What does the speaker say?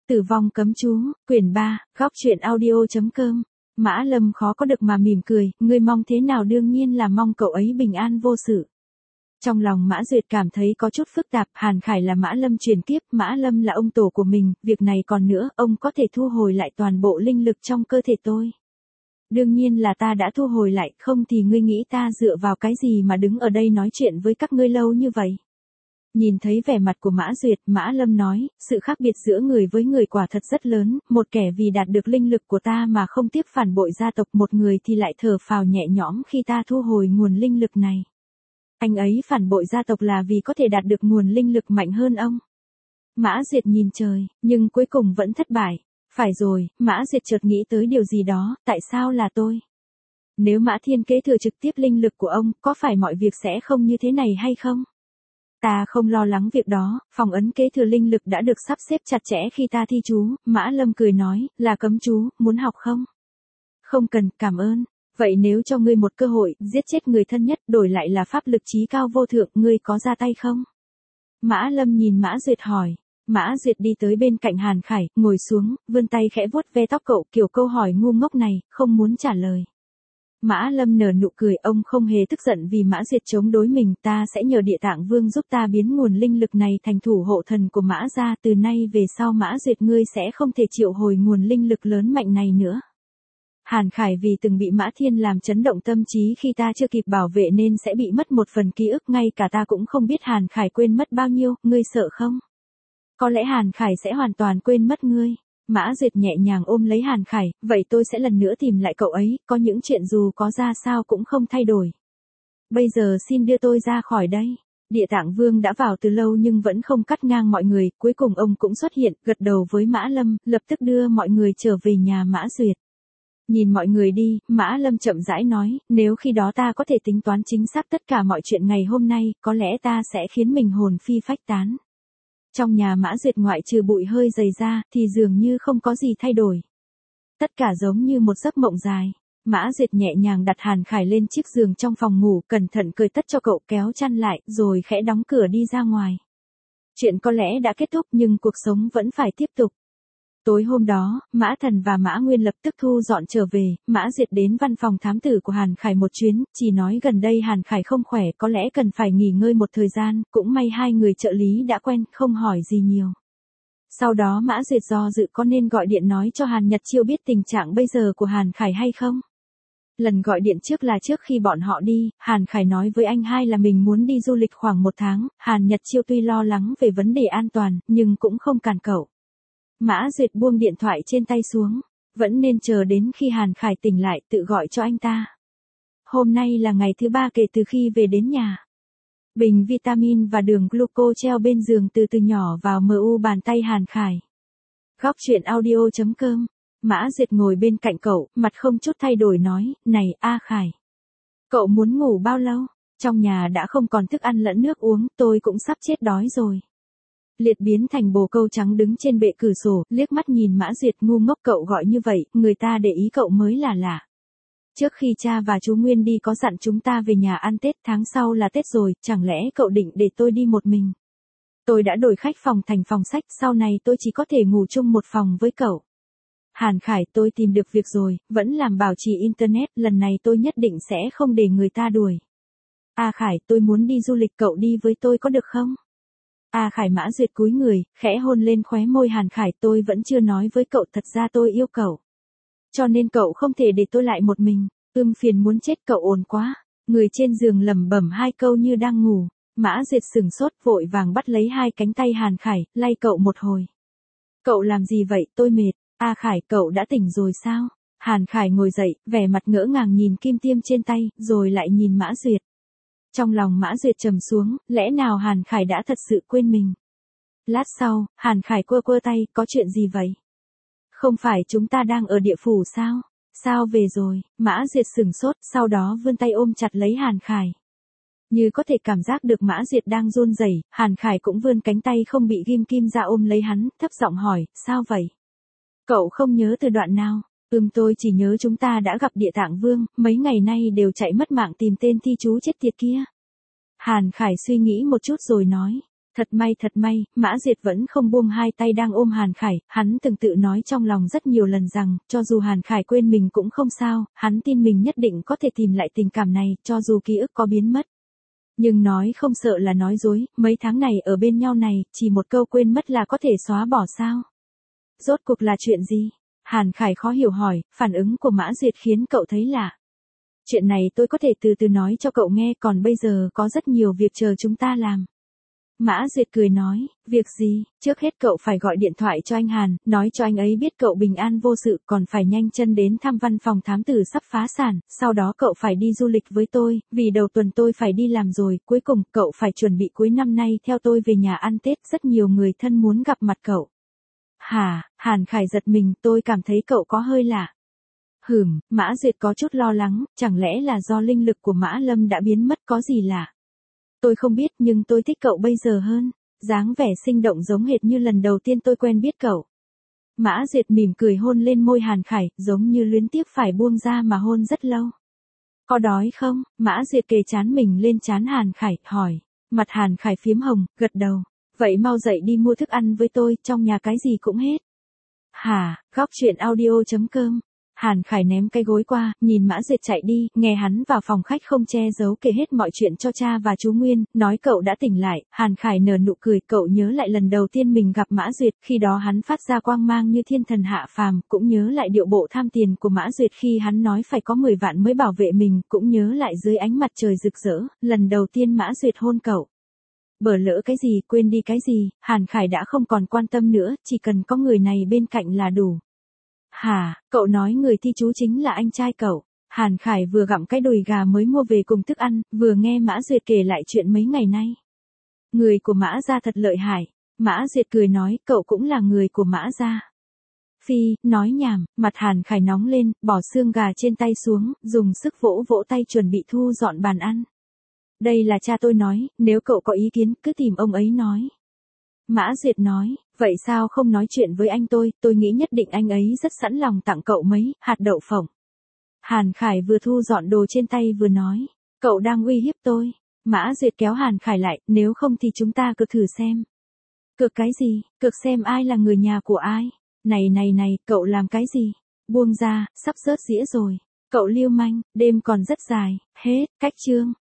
Tử vong cấm chú, quyển 3, góc truyện audio.com. Mã Lâm khó có được mà mỉm cười, ngươi mong thế nào đương nhiên là mong cậu ấy bình an vô sự. Trong lòng Mã Duyệt cảm thấy có chút phức tạp, Hàn Khải là Mã Lâm truyền kiếp, Mã Lâm là ông tổ của mình, việc này còn nữa, ông có thể thu hồi lại toàn bộ linh lực trong cơ thể tôi. Đương nhiên là ta đã thu hồi lại, không thì ngươi nghĩ ta dựa vào cái gì mà đứng ở đây nói chuyện với các ngươi lâu như vậy. Nhìn thấy vẻ mặt của Mã Duyệt, Mã Lâm nói, sự khác biệt giữa người với người quả thật rất lớn, một kẻ vì đạt được linh lực của ta mà không tiếc phản bội gia tộc, một người thì lại thở phào nhẹ nhõm khi ta thu hồi nguồn linh lực này. Anh ấy phản bội gia tộc là vì có thể đạt được nguồn linh lực mạnh hơn ông. Mã Duyệt nhìn trời, nhưng cuối cùng vẫn thất bại. Phải rồi, Mã Duyệt chợt nghĩ tới điều gì đó, tại sao là tôi? Nếu Mã Thiên kế thừa trực tiếp linh lực của ông, có phải mọi việc sẽ không như thế này hay không? Ta không lo lắng việc đó, phòng ấn kế thừa linh lực đã được sắp xếp chặt chẽ khi ta thi chú, Mã Lâm cười nói, là cấm chú, muốn học không? Không cần, cảm ơn. Vậy nếu cho ngươi một cơ hội, giết chết người thân nhất, đổi lại là pháp lực chí cao vô thượng, ngươi có ra tay không? Mã Lâm nhìn Mã Duyệt hỏi. Mã Duyệt đi tới bên cạnh Hàn Khải, ngồi xuống, vươn tay khẽ vuốt ve tóc cậu, kiểu câu hỏi ngu ngốc này, không muốn trả lời. Mã Lâm nở nụ cười, ông không hề tức giận vì Mã Duyệt chống đối mình, ta sẽ nhờ Địa Tạng Vương giúp ta biến nguồn linh lực này thành thủ hộ thần của Mã gia, từ nay về sau Mã Duyệt ngươi sẽ không thể triệu hồi nguồn linh lực lớn mạnh này nữa. Hàn Khải vì từng bị Mã Thiên làm chấn động tâm trí khi ta chưa kịp bảo vệ nên sẽ bị mất một phần ký ức, ngay cả ta cũng không biết Hàn Khải quên mất bao nhiêu, ngươi sợ không? Có lẽ Hàn Khải sẽ hoàn toàn quên mất ngươi. Mã Duyệt nhẹ nhàng ôm lấy Hàn Khải, vậy tôi sẽ lần nữa tìm lại cậu ấy, có những chuyện dù có ra sao cũng không thay đổi. Bây giờ xin đưa tôi ra khỏi đây. Địa Tạng Vương đã vào từ lâu nhưng vẫn không cắt ngang mọi người, cuối cùng ông cũng xuất hiện, gật đầu với Mã Lâm, lập tức đưa mọi người trở về nhà Mã Duyệt. Nhìn mọi người đi, Mã Lâm chậm rãi nói, nếu khi đó ta có thể tính toán chính xác tất cả mọi chuyện ngày hôm nay, có lẽ ta sẽ khiến mình hồn phi phách tán. Trong nhà Mã Duyệt ngoại trừ bụi hơi dày ra, thì dường như không có gì thay đổi. Tất cả giống như một giấc mộng dài. Mã Duyệt nhẹ nhàng đặt Hàn Khải lên chiếc giường trong phòng ngủ, cẩn thận cởi tất cho cậu, kéo chăn lại, rồi khẽ đóng cửa đi ra ngoài. Chuyện có lẽ đã kết thúc nhưng cuộc sống vẫn phải tiếp tục. Tối hôm đó, Mã Thần và Mã Nguyên lập tức thu dọn trở về, Mã Duyệt đến văn phòng thám tử của Hàn Khải một chuyến, chỉ nói gần đây Hàn Khải không khỏe, có lẽ cần phải nghỉ ngơi một thời gian, cũng may hai người trợ lý đã quen, không hỏi gì nhiều. Sau đó Mã Duyệt do dự có nên gọi điện nói cho Hàn Nhật Chiêu biết tình trạng bây giờ của Hàn Khải hay không? Lần gọi điện trước là trước khi bọn họ đi, Hàn Khải nói với anh hai là mình muốn đi du lịch khoảng 1 tháng, Hàn Nhật Chiêu tuy lo lắng về vấn đề an toàn, nhưng cũng không cản cậu. Mã Duyệt buông điện thoại trên tay xuống, vẫn nên chờ đến khi Hàn Khải tỉnh lại tự gọi cho anh ta. Hôm nay là ngày thứ 3 kể từ khi về đến nhà. Bình vitamin và đường gluco treo bên giường từ từ nhỏ vào mu bàn tay Hàn Khải. Góc truyện audio.com. Mã Duyệt ngồi bên cạnh cậu, mặt không chút thay đổi nói, này, A Khải. Cậu muốn ngủ bao lâu? Trong nhà đã không còn thức ăn lẫn nước uống, tôi cũng sắp chết đói rồi. Liệt biến thành bồ câu trắng đứng trên bệ cửa sổ, liếc mắt nhìn Mã Duyệt, ngu ngốc, cậu gọi như vậy, người ta để ý cậu mới là lạ. Trước khi cha và chú Nguyên đi có dặn chúng ta về nhà ăn Tết, tháng sau là Tết rồi, chẳng lẽ cậu định để tôi đi một mình? Tôi đã đổi khách phòng thành phòng sách, sau này tôi chỉ có thể ngủ chung một phòng với cậu. Hàn Khải, tôi tìm được việc rồi, vẫn làm bảo trì internet, lần này tôi nhất định sẽ không để người ta đuổi. A Khải, tôi muốn đi du lịch, cậu đi với tôi có được không? A Khải. Mã Duyệt cúi người, khẽ hôn lên khóe môi Hàn Khải, tôi vẫn chưa nói với cậu, thật ra tôi yêu cậu. Cho nên cậu không thể để tôi lại một mình, phiền muốn chết, cậu ồn quá. Người trên giường lẩm bẩm hai câu như đang ngủ, Mã Duyệt sửng sốt vội vàng bắt lấy hai cánh tay Hàn Khải, lay cậu một hồi. Cậu làm gì vậy, tôi mệt. A Khải, cậu đã tỉnh rồi sao? Hàn Khải ngồi dậy, vẻ mặt ngỡ ngàng nhìn kim tiêm trên tay, rồi lại nhìn Mã Duyệt. Trong lòng Mã Duyệt trầm xuống, lẽ nào Hàn Khải đã thật sự quên mình? Lát sau, Hàn Khải quơ quơ tay, có chuyện gì vậy? Không phải chúng ta đang ở địa phủ sao? Sao về rồi? Mã Duyệt sửng sốt, sau đó vươn tay ôm chặt lấy Hàn Khải. Như có thể cảm giác được Mã Duyệt đang run rẩy, Hàn Khải cũng vươn cánh tay không bị ghim kim ra ôm lấy hắn, thấp giọng hỏi, sao vậy? Cậu không nhớ từ đoạn nào? Tôi chỉ nhớ chúng ta đã gặp Địa Tạng Vương, mấy ngày nay đều chạy mất mạng tìm tên thi chú chết tiệt kia. Hàn Khải suy nghĩ một chút rồi nói, Thật may, Mã Duyệt vẫn không buông hai tay đang ôm Hàn Khải, hắn từng tự nói trong lòng rất nhiều lần rằng, cho dù Hàn Khải quên mình cũng không sao, hắn tin mình nhất định có thể tìm lại tình cảm này, cho dù ký ức có biến mất. Nhưng nói không sợ là nói dối, mấy tháng này ở bên nhau này, chỉ một câu quên mất là có thể xóa bỏ sao? Rốt cuộc là chuyện gì? Hàn Khải khó hiểu hỏi, phản ứng của Mã Duyệt khiến cậu thấy lạ. Chuyện này tôi có thể từ từ nói cho cậu nghe, còn bây giờ có rất nhiều việc chờ chúng ta làm. Mã Duyệt cười nói, việc gì, trước hết cậu phải gọi điện thoại cho anh Hàn, nói cho anh ấy biết cậu bình an vô sự, còn phải nhanh chân đến thăm văn phòng thám tử sắp phá sản, sau đó cậu phải đi du lịch với tôi, vì đầu tuần tôi phải đi làm rồi, cuối cùng cậu phải chuẩn bị cuối năm nay theo tôi về nhà ăn Tết, rất nhiều người thân muốn gặp mặt cậu. Hả, Hàn Khải giật mình, tôi cảm thấy cậu có hơi lạ. Mã Duyệt có chút lo lắng, chẳng lẽ là do linh lực của Mã Lâm đã biến mất có gì lạ? Tôi không biết nhưng tôi thích cậu bây giờ hơn, dáng vẻ sinh động giống hệt như lần đầu tiên tôi quen biết cậu. Mã Duyệt mỉm cười hôn lên môi Hàn Khải, giống như luyến tiếc phải buông ra mà hôn rất lâu. Có đói không? Mã Duyệt kề trán mình lên trán Hàn Khải, hỏi. Mặt Hàn Khải phiếm hồng, gật đầu. Vậy mau dậy đi mua thức ăn với tôi, trong nhà cái gì cũng hết. Hả, góc chuyện audio.com. Hàn Khải ném cái gối qua, nhìn Mã Duyệt chạy đi, nghe hắn vào phòng khách không che giấu kể hết mọi chuyện cho cha và chú Nguyên, nói cậu đã tỉnh lại, Hàn Khải nở nụ cười, cậu nhớ lại lần đầu tiên mình gặp Mã Duyệt, khi đó hắn phát ra quang mang như thiên thần hạ phàm, cũng nhớ lại điệu bộ tham tiền của Mã Duyệt khi hắn nói phải có 10 vạn mới bảo vệ mình, cũng nhớ lại dưới ánh mặt trời rực rỡ, lần đầu tiên Mã Duyệt hôn cậu. Bở lỡ cái gì, quên đi cái gì, Hàn Khải đã không còn quan tâm nữa, chỉ cần có người này bên cạnh là đủ. Hả, cậu nói người thi chú chính là anh trai cậu. Hàn Khải vừa gặm cái đùi gà mới mua về cùng thức ăn, vừa nghe Mã Duyệt kể lại chuyện mấy ngày nay. Người của Mã gia thật lợi hại. Mã Duyệt cười nói, cậu cũng là người của Mã gia. Phi, nói nhảm, mặt Hàn Khải nóng lên, bỏ xương gà trên tay xuống, dùng sức vỗ vỗ tay chuẩn bị thu dọn bàn ăn. Đây là cha tôi nói, nếu cậu có ý kiến, cứ tìm ông ấy nói. Mã Duyệt nói, vậy sao không nói chuyện với anh tôi nghĩ nhất định anh ấy rất sẵn lòng tặng cậu mấy hạt đậu phộng. Hàn Khải vừa thu dọn đồ trên tay vừa nói, cậu đang uy hiếp tôi. Mã Duyệt kéo Hàn Khải lại, nếu không thì chúng ta cứ thử xem. Cược cái gì, cược xem ai là người nhà của ai. Này, cậu làm cái gì? Buông ra, sắp rớt dĩa rồi. Cậu lưu manh, đêm còn rất dài, hết, cách chương.